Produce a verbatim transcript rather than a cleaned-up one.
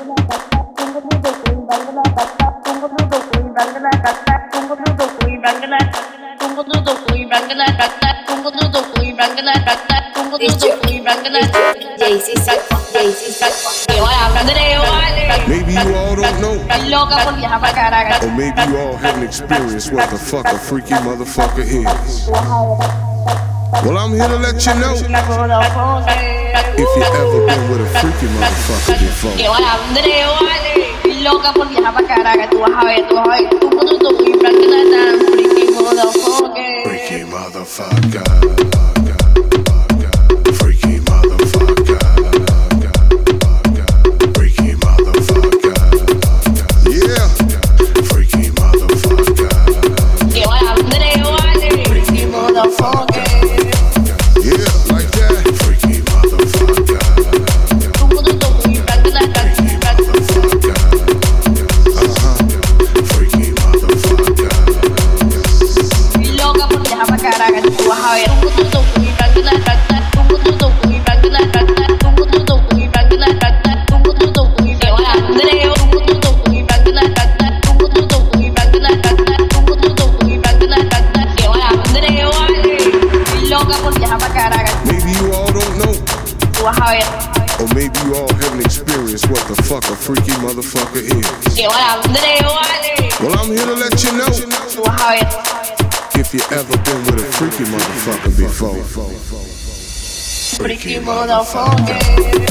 Maybe you all don't know, or maybe you all haven't experienced what the fuck a freaky motherfucker is. Well, I'm here to let you know, if you ever been with a freaky motherfucker before. Loca por viajar pa' Caracas, tú vas a ver, tú vas a ver, tú tú tú y tan freaky motherfucker. Freaky motherfucker. Freaky motherfucker. Freaky motherfucker. Yeah. Freaky motherfucker. Que vaya Andreo, vale. Freaky motherfucker. Yeah, like that. Freaky motherfucker. Tú tú tú y tan tan tan. Caracas, tú vas a ver un gusto y blanco la tata, un gusto y blanco la tata, un gusto y blanco la tata, un gusto y blanco la Andreo, un gusto y blanco la tata, un gusto y blanco la tata, un gusto y blanco la tata, que vaya Andreo, vale, estoy loca por viajar pa' Caracas. Maybe you all don't know, tú vas a ver, or maybe you all haven't experienced what the fuck a freaky motherfucker is. que vaya Andreo, vale. Well, I'm here to let you know, tú vas a ver. if you ever been with a freaky motherfucker before. Freaky motherfucker.